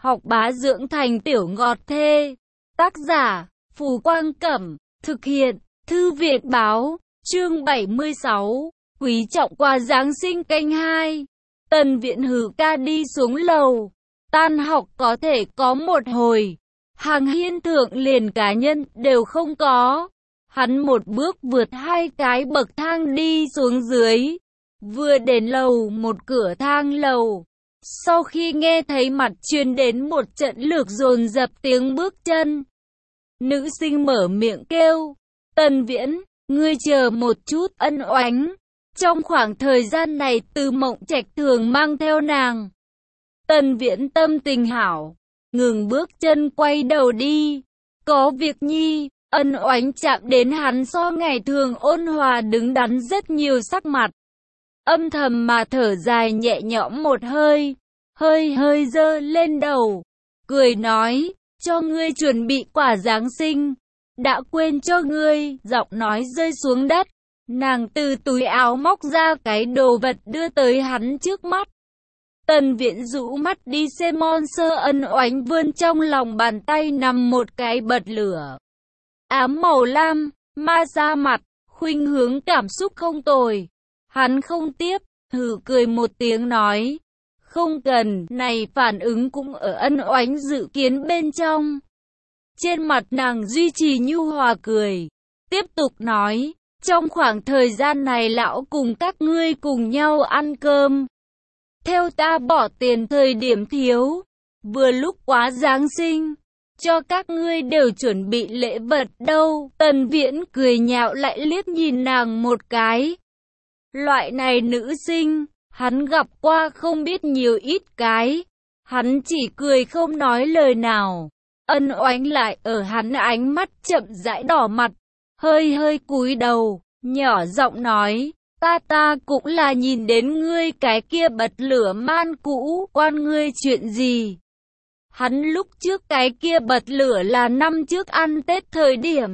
học bá dưỡng thành tiểu ngọt thê. Tác giả, Phù Quang Cẩm. Thực hiện, Thư viện Báo. Chương 76. Quý trọng quà Giáng sinh kênh 2. Tần Viễn hừ ca đi xuống lầu. Tan học có thể có một hồi. Hàng hiên thượng liền cá nhân đều không có. Hắn một bước vượt 2 cái bậc thang đi xuống dưới. Vừa đến lầu một cửa thang lầu. Sau khi nghe thấy mặt truyền đến một trận lược dồn dập tiếng bước chân. Nữ sinh mở miệng kêu. Tần Viễn, ngươi chờ một chút. Ân Oánh. Trong khoảng thời gian này Từ Mộng Trạch thường mang theo nàng. Tần Viễn tâm tình hảo. Ngừng bước chân quay đầu đi. Có việc nhi. Ân Oánh chạm đến hắn so ngày thường ôn hòa đứng đắn rất nhiều sắc mặt. Âm thầm mà thở dài nhẹ nhõm một hơi. Hơi giơ lên đầu. Cười nói, cho ngươi chuẩn bị quà Giáng sinh. Đã quên cho ngươi. Giọng nói rơi xuống đất. Nàng từ túi áo móc ra cái đồ vật đưa tới hắn trước mắt. Tần Viễn rũ mắt đi xem Monster. Ân Oánh vươn trong lòng bàn tay nằm một cái bật lửa. Ám màu lam, ma da mặt, khuynh hướng cảm xúc không tồi. Hắn không tiếp, hừ cười một tiếng nói. Không cần, này phản ứng cũng ở Ân Oánh dự kiến bên trong. Trên mặt nàng duy trì nhu hòa cười. Tiếp tục nói, trong khoảng thời gian này lão cùng các ngươi cùng nhau ăn cơm. Theo ta bỏ tiền thời điểm thiếu. Vừa lúc quá Giáng sinh. Cho các ngươi đều chuẩn bị lễ vật đâu. Tần Viễn cười nhạo lại liếc nhìn nàng một cái. Loại này nữ sinh, hắn gặp qua không biết nhiều ít cái. Hắn chỉ cười không nói lời nào. Ân Oánh lại ở hắn ánh mắt chậm rãi đỏ mặt. Hơi cúi đầu, nhỏ giọng nói. Ta cũng là nhìn đến ngươi cái kia bật lửa man cũ. Quan ngươi chuyện gì? Hắn lúc trước cái kia bật lửa là năm trước ăn Tết thời điểm.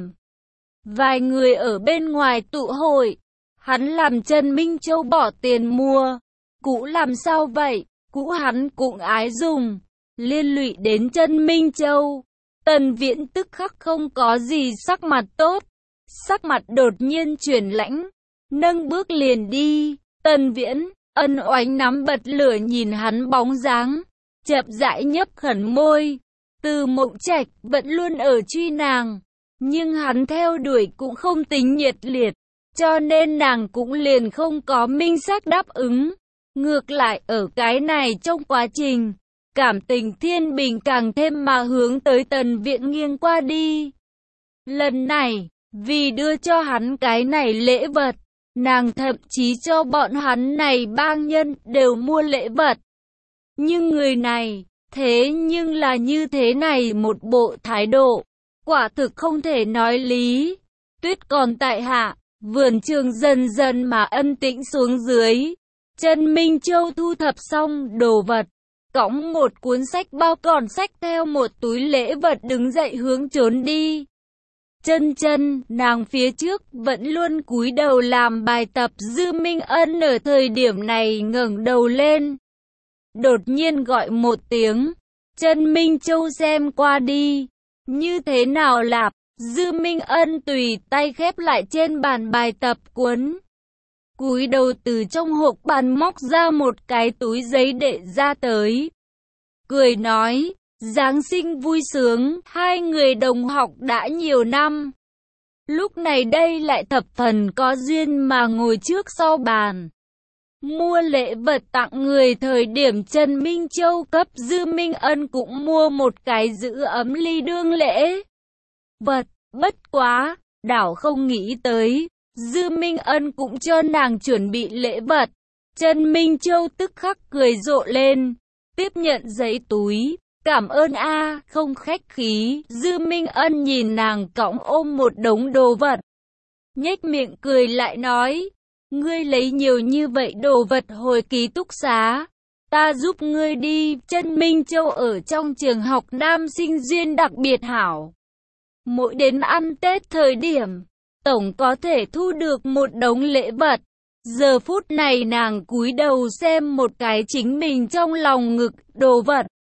Vài người ở bên ngoài tụ hội. Hắn làm Trần Minh Châu bỏ tiền mua. Cũ làm sao vậy? Cũ hắn cũng ái dùng. Liên lụy đến Trần Minh Châu. Tần Viễn tức khắc không có gì sắc mặt tốt. Sắc mặt đột nhiên chuyển lãnh. Nâng bước liền đi. Tần Viễn, Ân Oánh nắm bật lửa nhìn hắn bóng dáng. Chậm rãi nhấp khẩn môi. Từ Mộng Trạch vẫn luôn ở truy nàng. Nhưng hắn theo đuổi cũng không tính nhiệt liệt. Cho nên nàng cũng liền không có minh xác đáp ứng. Ngược lại ở cái này trong quá trình, cảm tình thiên bình càng thêm mà hướng tới Tần Viễn nghiêng qua đi. Lần này, vì đưa cho hắn cái này lễ vật, nàng thậm chí cho bọn hắn này bang nhân đều mua lễ vật. Nhưng người này, thế nhưng là như thế này một bộ thái độ, quả thực không thể nói lý. Tuyết còn tại hạ, vườn trường dần dần mà âm tĩnh xuống dưới. Trần Minh Châu thu thập xong đồ vật, cõng một cuốn sách bao còn xách theo một túi lễ vật đứng dậy hướng trốn đi. Chân, nàng phía trước vẫn luôn cúi đầu làm bài tập. Dư Minh Ân ở thời điểm này ngẩng đầu lên. Đột nhiên gọi một tiếng. Trần Minh Châu xem qua đi. Như thế nào lạp? Dư Minh Ân tùy tay khép lại trên bàn bài tập cuốn. Cúi đầu từ trong hộp bàn móc ra một cái túi giấy để ra tới. Cười nói, Giáng sinh vui sướng, hai người đồng học đã nhiều năm. Lúc này đây lại thập phần có duyên mà ngồi trước sau bàn. Mua lễ vật tặng người thời điểm Trần Minh Châu cấp Dư Minh Ân cũng mua một cái giữ ấm ly đương lễ vật, bất quá, đảo không nghĩ tới. Dư Minh Ân cũng cho nàng chuẩn bị lễ vật. Trần Minh Châu tức khắc cười rộ lên, tiếp nhận giấy túi. Cảm ơn a, không khách khí. Dư Minh Ân nhìn nàng cõng ôm một đống đồ vật. Nhếch miệng cười lại nói, ngươi lấy nhiều như vậy đồ vật hồi ký túc xá. Ta giúp ngươi đi. Trần Minh Châu ở trong trường học nam sinh duyên đặc biệt hảo. Mỗi đến ăn Tết thời điểm, tổng có thể thu được một đống lễ vật. Giờ phút này nàng cúi đầu xem một cái chính mình trong lòng ngực đồ vật.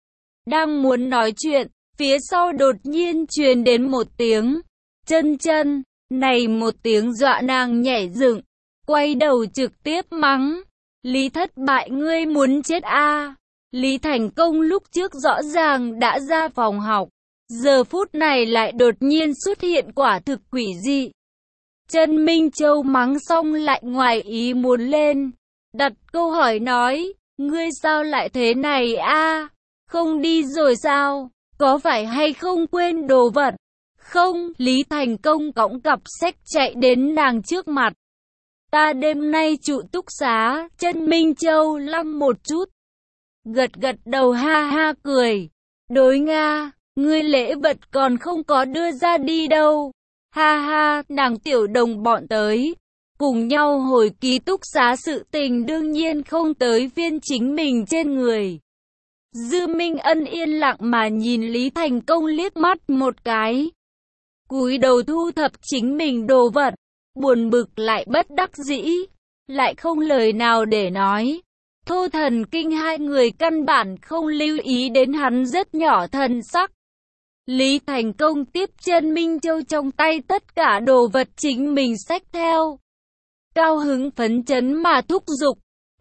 Đang muốn nói chuyện, phía sau đột nhiên truyền đến một tiếng chân chân. Này một tiếng dọa nàng nhảy dựng, quay đầu trực tiếp mắng. Lý thất bại, ngươi muốn chết a? Lý Thành Công lúc trước rõ ràng đã ra phòng học, giờ phút này lại đột nhiên xuất hiện, quả thực quỷ dị. Trần Minh Châu mắng xong lại ngoài ý muốn lên, đặt câu hỏi nói, ngươi sao lại thế này a? Không đi rồi sao? Có phải hay không quên đồ vật? Không, Lý Thành Công cõng cặp sách chạy đến nàng trước mặt. Ta đêm nay trụ túc xá. Trần Minh Châu lăng một chút, gật gật đầu ha ha cười. Đối Nga, ngươi lễ vật còn không có đưa ra đi đâu. Ha ha, nàng tiểu đồng bọn tới, cùng nhau hồi ký túc xá, sự tình đương nhiên không tới phiên chính mình trên người. Dư Minh Ân yên lặng mà nhìn Lý Thành Công liếc mắt một cái, cúi đầu thu thập chính mình đồ vật, buồn bực lại bất đắc dĩ, lại không lời nào để nói. Thô Thần Kinh hai người căn bản không lưu ý đến hắn rất nhỏ thần sắc. Lý Thành Công tiếp Trần Minh Châu trong tay tất cả đồ vật chính mình xách theo, cao hứng phấn chấn mà thúc giục,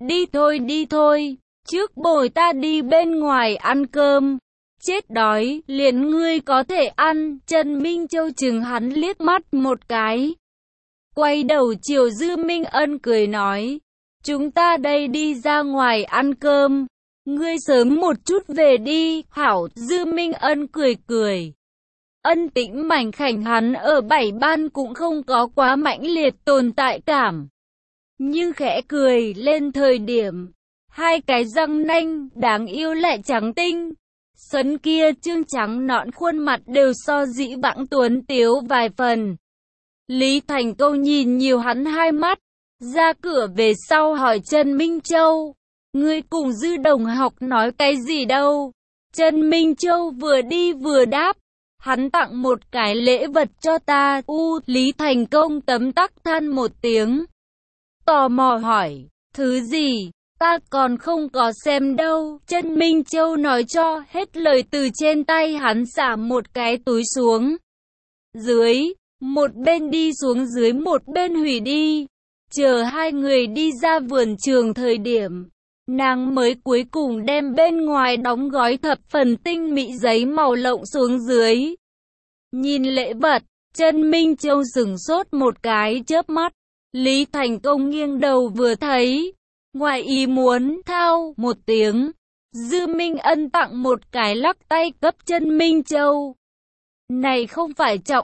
đi thôi, trước bồi ta đi bên ngoài ăn cơm, chết đói, liền ngươi có thể ăn. Trần Minh Châu chừng hắn liếc mắt một cái, quay đầu chiều Dư Minh Ân cười nói, chúng ta đây đi ra ngoài ăn cơm, ngươi sớm một chút về đi. Hảo. Dư Minh Ân cười cười. Ân Tĩnh mảnh khảnh hắn ở 7 ban cũng không có quá mãnh liệt tồn tại cảm, nhưng khẽ cười lên thời điểm, hai cái răng nanh đáng yêu lại trắng tinh, sấn kia trương trắng nõn khuôn mặt đều so dĩ vãng tuấn tiếu vài phần. Lý Thành Công nhìn nhiều hắn hai mắt, ra cửa về sau hỏi Trần Minh Châu, ngươi cùng Dư đồng học nói cái gì đâu? Trần Minh Châu vừa đi vừa đáp, hắn tặng một cái lễ vật cho ta. Lý Thành Công tấm tắc than một tiếng, tò mò hỏi, thứ gì? Ta còn không có xem đâu. Trần Minh Châu nói cho hết lời, từ trên tay hắn xả một cái túi xuống dưới, một bên đi xuống dưới một bên hủy đi. Chờ hai người đi ra vườn trường thời điểm, nàng mới cuối cùng đem bên ngoài đóng gói thập phần tinh mỹ giấy màu lộng xuống dưới. Nhìn lễ vật, Trần Minh Châu sửng sốt một cái chớp mắt. Lý Thành Công nghiêng đầu vừa thấy, ngoài ý muốn thao một tiếng, Dư Minh Ân tặng một cái lắc tay cấp Trần Minh Châu. Này không phải trọng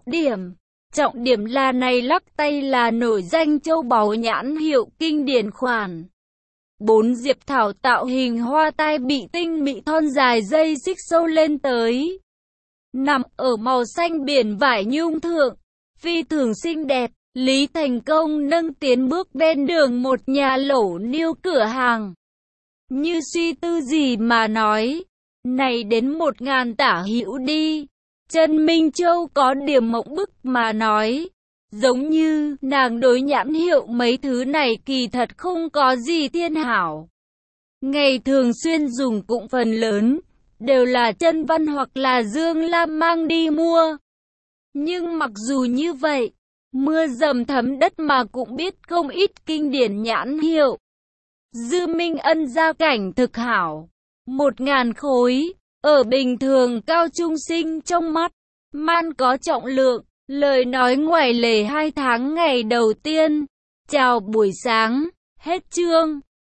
điểm là này lắc tay là nổi danh châu báu nhãn hiệu kinh điển khoản. 4 diệp thảo tạo hình hoa tai bị tinh mỹ thon dài dây xích sâu lên tới, nằm ở màu xanh biển vải nhung thượng, phi thường xinh đẹp. Lý Thành Công nâng tiến bước bên đường một nhà lẩu niêu cửa hàng, như suy tư gì mà nói, này đến 1000 tả hữu đi. Trần Minh Châu có điểm mộng bức mà nói, giống như nàng đối nhãn hiệu mấy thứ này kỳ thật không có gì thiên hảo. Ngày thường xuyên dùng cũng phần lớn đều là Trần Văn hoặc là Dương Lam mang đi mua. Nhưng mặc dù như vậy, mưa dầm thấm đất mà cũng biết không ít kinh điển nhãn hiệu. Dư Minh Ân gia cảnh thực hảo, 1000 khối, ở bình thường cao trung sinh trong mắt, man có trọng lượng, lời nói ngoài lề 2 tháng ngày đầu tiên. Chào buổi sáng, hết chương.